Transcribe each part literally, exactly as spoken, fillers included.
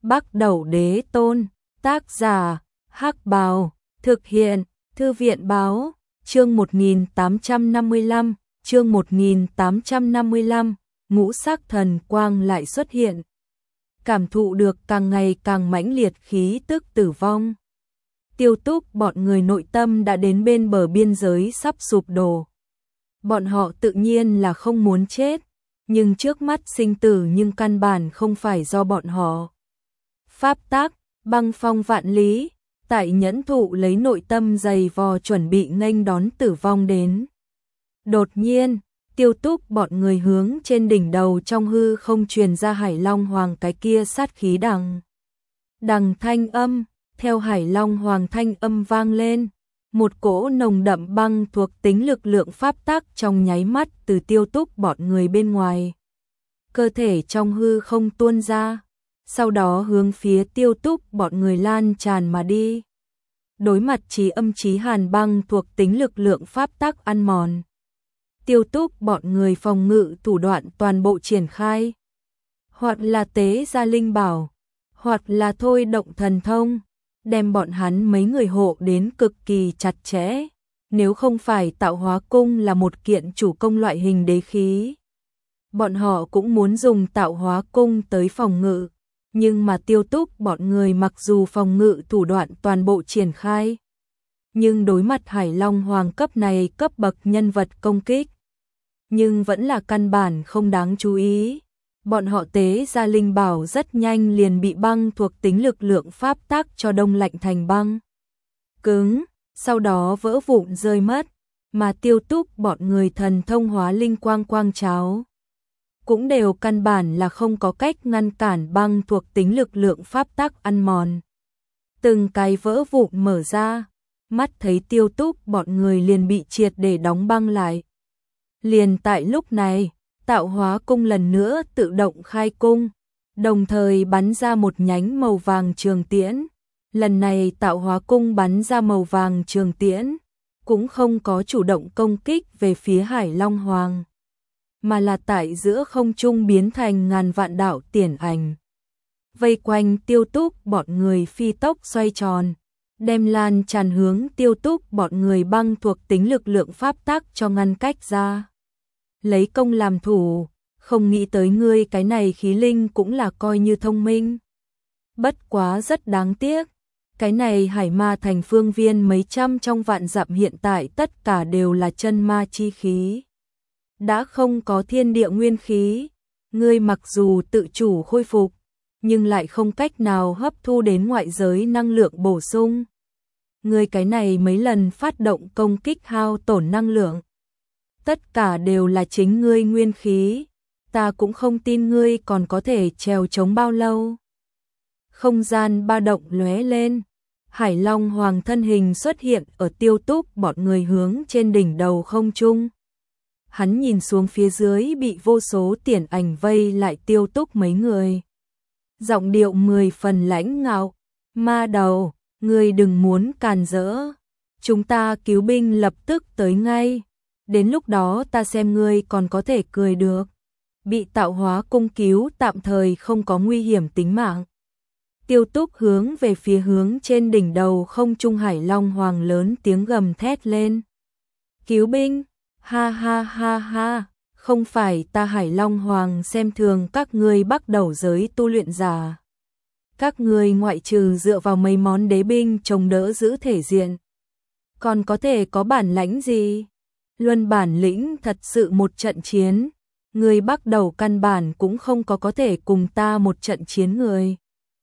Bắc Đẩu Đế Tôn, tác giả, Hắc Bào, thực hiện, Thư viện Báo, chương một nghìn tám trăm năm mươi lăm, chương một nghìn tám trăm năm mươi lăm, ngũ sắc thần quang lại xuất hiện. Cảm thụ được càng ngày càng mãnh liệt khí tức tử vong. Tiêu Túc bọn người nội tâm đã đến bên bờ biên giới sắp sụp đổ. Bọn họ tự nhiên là không muốn chết, nhưng trước mắt sinh tử nhưng căn bản không phải do bọn họ. Pháp tắc, băng phong vạn lý, tại nhẫn thụ lấy nội tâm dày vò chuẩn bị nghênh đón tử vong đến. Đột nhiên, Tiêu Túc bọn người hướng trên đỉnh đầu trong hư không truyền ra Hải Long Hoàng cái kia sát khí đằng. Đằng thanh âm, theo Hải Long Hoàng thanh âm vang lên, một cỗ nồng đậm băng thuộc tính lực lượng pháp tắc trong nháy mắt từ Tiêu Túc bọn người bên ngoài. Cơ thể trong hư không tuôn ra, sau đó hướng phía Tiêu Túc bọn người lan tràn mà đi. Đối mặt chí âm chí hàn băng thuộc tính lực lượng pháp tắc ăn mòn. Tiêu Túc bọn người phòng ngự thủ đoạn toàn bộ triển khai. Hoặc là tế gia linh bảo, hoặc là thôi động thần thông, đem bọn hắn mấy người hộ đến cực kỳ chặt chẽ. Nếu không phải tạo hóa cung là một kiện chủ công loại hình đế khí, bọn họ cũng muốn dùng tạo hóa cung tới phòng ngự. Nhưng mà Tiêu Túc bọn người mặc dù phòng ngự thủ đoạn toàn bộ triển khai, nhưng đối mặt Hải Long Hoàng cấp này cấp bậc nhân vật công kích, nhưng vẫn là căn bản không đáng chú ý. Bọn họ tế gia linh bảo rất nhanh liền bị băng thuộc tính lực lượng pháp tắc cho đông lạnh thành băng cứng, sau đó vỡ vụn rơi mất, mà Tiêu Túc bọn người thần thông hóa linh quang quang cháo cũng đều căn bản là không có cách ngăn cản băng thuộc tính lực lượng pháp tắc ăn mòn. Từng cái vỡ vụn mở ra, mắt thấy Tiêu Túc bọn người liền bị triệt để đóng băng lại. Liền tại lúc này, tạo hóa cung lần nữa tự động khai cung, đồng thời bắn ra một nhánh màu vàng trường tiễn. Lần này tạo hóa cung bắn ra màu vàng trường tiễn, cũng không có chủ động công kích về phía Hải Long Hoàng, mà là tại giữa không trung biến thành ngàn vạn đạo tiễn ảnh. Vây quanh Tiêu Túc bọn người phi tốc xoay tròn, đem lan tràn hướng Tiêu Túc bọn người băng thuộc tính lực lượng pháp tắc cho ngăn cách ra. Lấy công làm thủ, không nghĩ tới ngươi cái này khí linh cũng là coi như thông minh. Bất quá rất đáng tiếc, cái này Hải Ma thành phương viên mấy trăm trong vạn dặm hiện tại tất cả đều là chân ma chi khí. Đã không có thiên địa nguyên khí, ngươi mặc dù tự chủ khôi phục, nhưng lại không cách nào hấp thu đến ngoại giới năng lượng bổ sung. Ngươi cái này mấy lần phát động công kích hao tổn năng lượng, tất cả đều là chính ngươi nguyên khí, ta cũng không tin ngươi còn có thể trèo chống bao lâu. Không gian ba động lóe lên, Hải Long Hoàng thân hình xuất hiện ở Tiêu Túc bọn người hướng trên đỉnh đầu không trung. Hắn nhìn xuống phía dưới bị vô số tiễn ảnh vây lại Tiêu Túc mấy người. Giọng điệu mười phần lãnh ngạo, ma đầu, ngươi đừng muốn càn rỡ, chúng ta cứu binh lập tức tới ngay. Đến lúc đó ta xem ngươi còn có thể cười được. Bị tạo hóa cung cứu tạm thời không có nguy hiểm tính mạng. Tiêu Túc hướng về phía hướng trên đỉnh đầu không trung Hải Long Hoàng lớn tiếng gầm thét lên. Cứu binh, ha ha ha ha, không phải ta Hải Long Hoàng xem thường các ngươi Bắc Đẩu giới tu luyện giả. Các ngươi ngoại trừ dựa vào mấy món đế binh chống đỡ giữ thể diện, còn có thể có bản lãnh gì? Luân bản lĩnh thật sự một trận chiến, người Bắc Đẩu căn bản cũng không có có thể cùng ta một trận chiến người.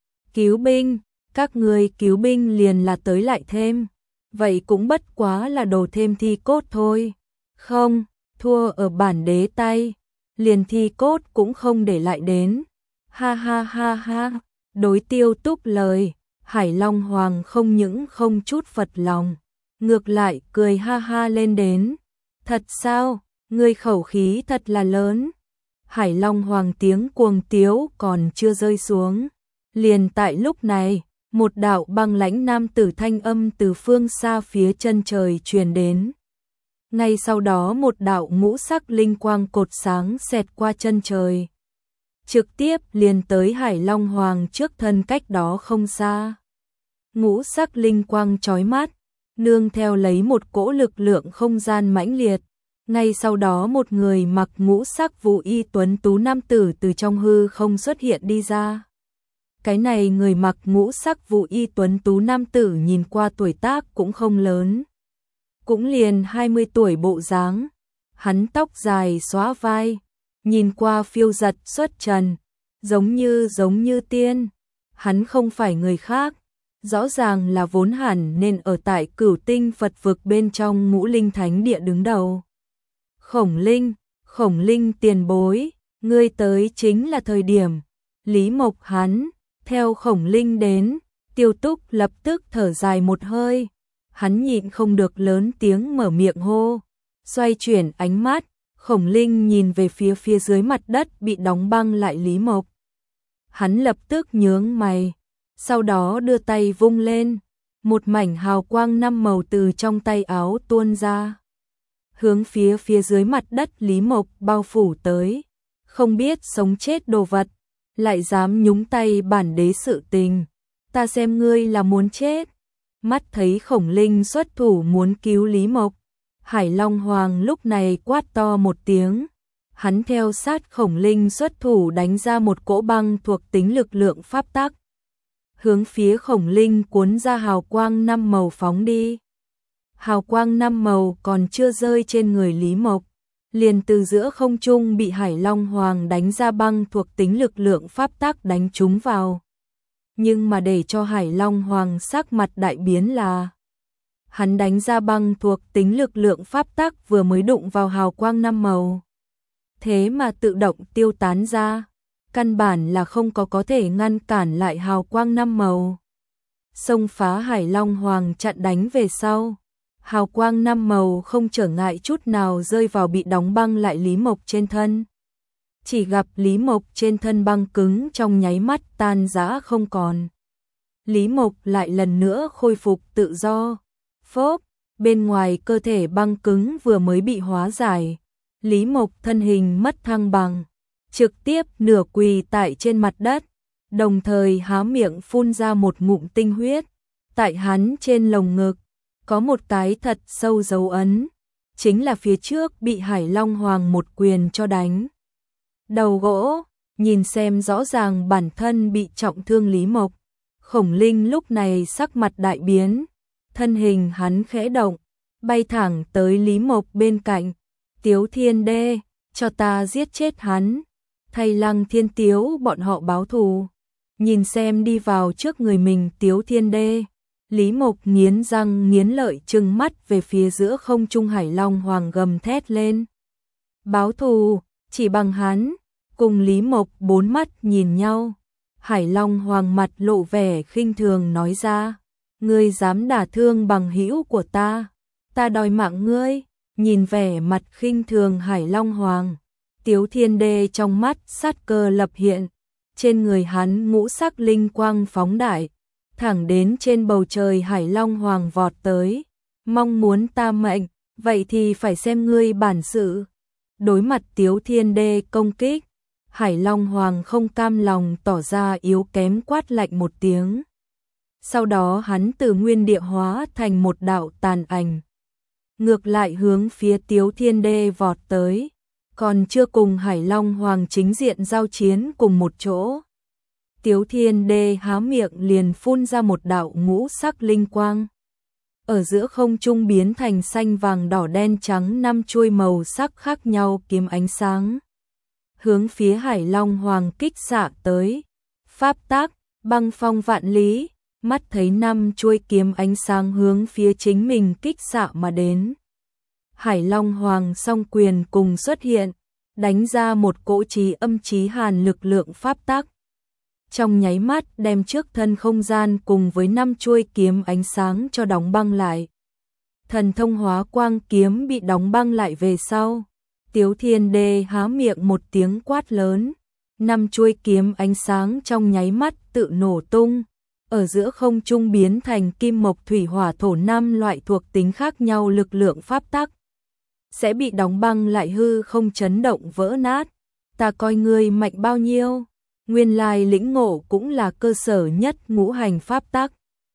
Cứu binh, các ngươi cứu binh liền là tới lại thêm, vậy cũng bất quá là đồ thêm thi cốt thôi. Không, thua ở bản đế tay, liền thi cốt cũng không để lại đến. Ha ha ha ha, đối Tiêu Túc lời, Hải Long Hoàng không những không chút phật lòng, ngược lại cười ha ha lên đến. Thật sao, ngươi khẩu khí thật là lớn. Hải Long Hoàng tiếng cuồng tiếu còn chưa rơi xuống. Liền tại lúc này, một đạo băng lãnh nam tử thanh âm từ phương xa phía chân trời truyền đến. Ngay sau đó một đạo ngũ sắc linh quang cột sáng xẹt qua chân trời. trực tiếp liền tới Hải Long Hoàng trước thân cách đó không xa. Ngũ sắc linh quang chói mắt, nương theo lấy một cỗ lực lượng không gian mãnh liệt. Ngay sau đó một người mặc ngũ sắc vũ y tuấn tú nam tử từ trong hư không xuất hiện đi ra. Cái này người mặc ngũ sắc vũ y tuấn tú nam tử nhìn qua tuổi tác cũng không lớn. Cũng liền hai mươi tuổi bộ dáng. Hắn tóc dài xóa vai, nhìn qua phiêu giật xuất trần, giống như giống như tiên. Hắn không phải người khác, rõ ràng là vốn hẳn nên ở tại Cửu Tinh Phật vực bên trong Ngũ Linh Thánh Địa đứng đầu. Khổng Linh, Khổng Linh tiền bối, ngươi tới chính là thời điểm. Lý Mộc hắn, theo Khổng Linh đến, Tiêu Túc lập tức thở dài một hơi. Hắn nhịn không được lớn tiếng mở miệng hô. Xoay chuyển ánh mắt, Khổng Linh nhìn về phía phía dưới mặt đất bị đóng băng lại Lý Mộc. Hắn lập tức nhướng mày, sau đó đưa tay vung lên, một mảnh hào quang năm màu từ trong tay áo tuôn ra, hướng phía phía dưới mặt đất Lý Mộc bao phủ tới. Không biết sống chết đồ vật, lại dám nhúng tay bản đế sự tình, ta xem ngươi là muốn chết. Mắt thấy Khổng Linh xuất thủ muốn cứu Lý Mộc, Hải Long Hoàng lúc này quát to một tiếng. Hắn theo sát Khổng Linh xuất thủ đánh ra một cỗ băng thuộc tính lực lượng pháp tắc, hướng phía Khổng Linh cuốn ra hào quang năm màu phóng đi. Hào quang năm màu còn chưa rơi trên người Lý Mộc, liền từ giữa không trung bị Hải Long Hoàng đánh ra băng thuộc tính lực lượng pháp tắc đánh trúng vào. Nhưng mà để cho Hải Long Hoàng sắc mặt đại biến là hắn đánh ra băng thuộc tính lực lượng pháp tắc vừa mới đụng vào hào quang năm màu, thế mà tự động tiêu tán ra, căn bản là không có có thể ngăn cản lại hào quang năm màu. Xông phá Hải Long Hoàng chặn đánh về sau, hào quang năm màu không trở ngại chút nào rơi vào bị đóng băng lại Lý Mộc trên thân. Chỉ gặp Lý Mộc trên thân băng cứng trong nháy mắt tan rã không còn. Lý Mộc lại lần nữa khôi phục tự do. Phốp, bên ngoài cơ thể băng cứng vừa mới bị hóa giải. Lý Mộc thân hình mất thăng bằng, trực tiếp nửa quỳ tại trên mặt đất, đồng thời há miệng phun ra một ngụm tinh huyết. Tại hắn trên lồng ngực, có một cái thật sâu dấu ấn, chính là phía trước bị Hải Long Hoàng một quyền cho đánh. Đầu gỗ, nhìn xem rõ ràng bản thân bị trọng thương Lý Mộc. Khổng Linh lúc này sắc mặt đại biến, thân hình hắn khẽ động, bay thẳng tới Lý Mộc bên cạnh. Tiếu Thiên Đê, cho ta giết chết hắn, thay Lăng Thiên Tiếu bọn họ báo thù. Nhìn xem đi vào trước người mình Tiếu Thiên Đê, Lý Mộc nghiến răng nghiến lợi trừng mắt về phía giữa không trung Hải Long Hoàng gầm thét lên. Báo thù, chỉ bằng hắn. Cùng Lý Mộc bốn mắt nhìn nhau, Hải Long Hoàng mặt lộ vẻ khinh thường nói ra, ngươi dám đả thương bằng hữu của ta, ta đòi mạng ngươi. Nhìn vẻ mặt khinh thường Hải Long Hoàng, Tiếu Thiên Đê trong mắt sát cơ lập hiện, trên người hắn ngũ sắc linh quang phóng đại, thẳng đến trên bầu trời Hải Long Hoàng vọt tới, mong muốn ta mệnh, vậy thì phải xem ngươi bản sự. Đối mặt Tiếu Thiên Đê công kích, Hải Long Hoàng không cam lòng tỏ ra yếu kém quát lạnh một tiếng. Sau đó hắn từ nguyên địa hóa thành một đạo tàn ảnh, ngược lại hướng phía Tiếu Thiên Đê vọt tới, còn chưa cùng Hải Long Hoàng chính diện giao chiến cùng một chỗ. Tiếu Thiên Đê há miệng liền phun ra một đạo ngũ sắc linh quang. Ở giữa không trung biến thành xanh vàng đỏ đen trắng năm chuôi màu sắc khác nhau kiếm ánh sáng, hướng phía Hải Long Hoàng kích xạ tới. Pháp tác, băng phong vạn lý, mắt thấy năm chuôi kiếm ánh sáng hướng phía chính mình kích xạ mà đến. Hải Long Hoàng song quyền cùng xuất hiện, đánh ra một cỗ chí âm chí hàn lực lượng pháp tác. Trong nháy mắt đem trước thân không gian cùng với năm chuôi kiếm ánh sáng cho đóng băng lại. Thần thông hóa quang kiếm bị đóng băng lại về sau, Tiếu Thiên Đê há miệng một tiếng quát lớn, năm chuôi kiếm ánh sáng trong nháy mắt tự nổ tung, ở giữa không trung biến thành kim mộc thủy hỏa thổ năm loại thuộc tính khác nhau lực lượng pháp tắc, sẽ bị đóng băng lại hư không chấn động vỡ nát. ta coi ngươi mạnh bao nhiêu, nguyên lai lĩnh ngộ cũng là cơ sở nhất ngũ hành pháp tắc.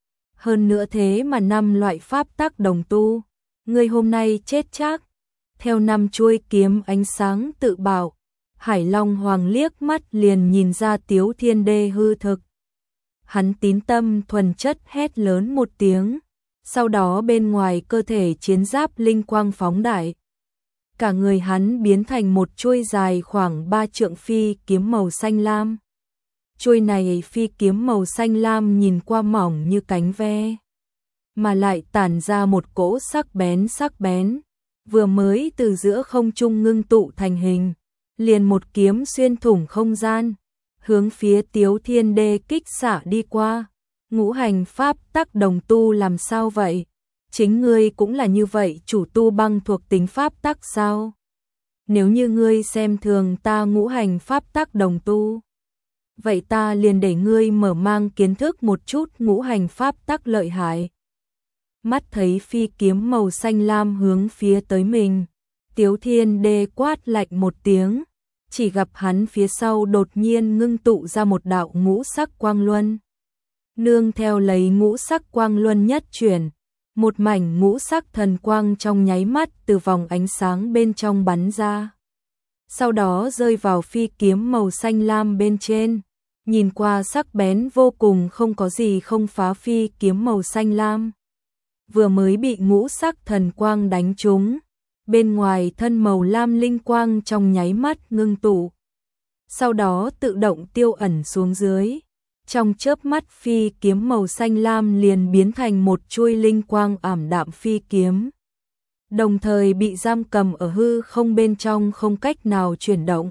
Hơn nữa thế mà năm loại pháp tắc đồng tu, ngươi hôm nay chết chắc. Theo năm chuôi kiếm ánh sáng tự bảo, Hải Long Hoàng liếc mắt liền nhìn ra Tiếu Thiên Đê hư thực. Hắn tín tâm thuần chất hét lớn một tiếng, sau đó bên ngoài cơ thể chiến giáp linh quang phóng đại. Cả người hắn biến thành một chuôi dài khoảng ba trượng phi kiếm màu xanh lam. Chuôi này phi kiếm màu xanh lam nhìn qua mỏng như cánh ve, mà lại tản ra một cỗ sắc bén sắc bén, vừa mới từ giữa không trung ngưng tụ thành hình, liền một kiếm xuyên thủng không gian, hướng phía Tiếu Thiên Đê kích xạ đi qua. Ngũ hành pháp tắc đồng tu làm sao vậy? Chính ngươi cũng là như vậy, chủ tu băng thuộc tính pháp tắc sao? Nếu như ngươi xem thường ta ngũ hành pháp tắc đồng tu, vậy ta liền để ngươi mở mang kiến thức một chút ngũ hành pháp tắc lợi hại. Mắt thấy phi kiếm màu xanh lam hướng phía tới mình, Tiếu Thiên Đê quát lạnh một tiếng, chỉ gặp hắn phía sau đột nhiên ngưng tụ ra một đạo ngũ sắc quang luân. Nương theo lấy ngũ sắc quang luân nhất chuyển, một mảnh ngũ sắc thần quang trong nháy mắt từ vòng ánh sáng bên trong bắn ra. Sau đó rơi vào phi kiếm màu xanh lam bên trên, nhìn qua sắc bén vô cùng, không có gì không phá phi kiếm màu xanh lam. Vừa mới bị ngũ sắc thần quang đánh trúng, bên ngoài thân màu lam linh quang trong nháy mắt ngưng tụ, sau đó tự động tiêu ẩn xuống dưới. Trong chớp mắt phi kiếm màu xanh lam liền biến thành một chuôi linh quang ảm đạm phi kiếm, đồng thời bị giam cầm ở hư không bên trong, không cách nào chuyển động.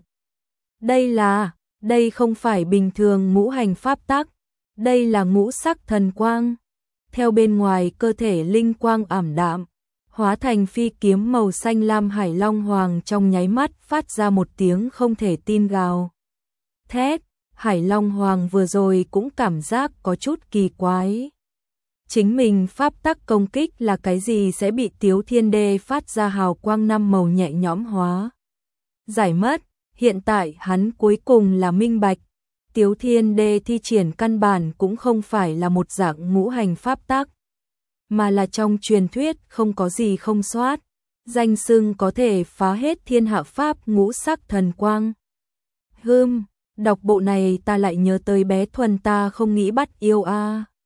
Đây là, đây không phải bình thường ngũ hành pháp tắc, đây là ngũ sắc thần quang. Theo bên ngoài cơ thể linh quang ảm đạm, hóa thành phi kiếm màu xanh lam, Hải Long Hoàng trong nháy mắt phát ra một tiếng không thể tin gào thét. Hải Long Hoàng vừa rồi cũng cảm giác có chút kỳ quái. Chính mình pháp tắc công kích là cái gì sẽ bị Tiếu Thiên Đê phát ra hào quang năm màu nhẹ nhõm hóa giải mất. Hiện tại hắn cuối cùng là minh bạch, Tiếu Thiên Đê thi triển căn bản cũng không phải là một dạng ngũ hành pháp tắc, mà là trong truyền thuyết không có gì không soát, danh xưng có thể phá hết thiên hạ pháp ngũ sắc thần quang. Hừm, đọc bộ này ta lại nhớ tới bé Thuần ta không nghĩ bắt yêu a. À.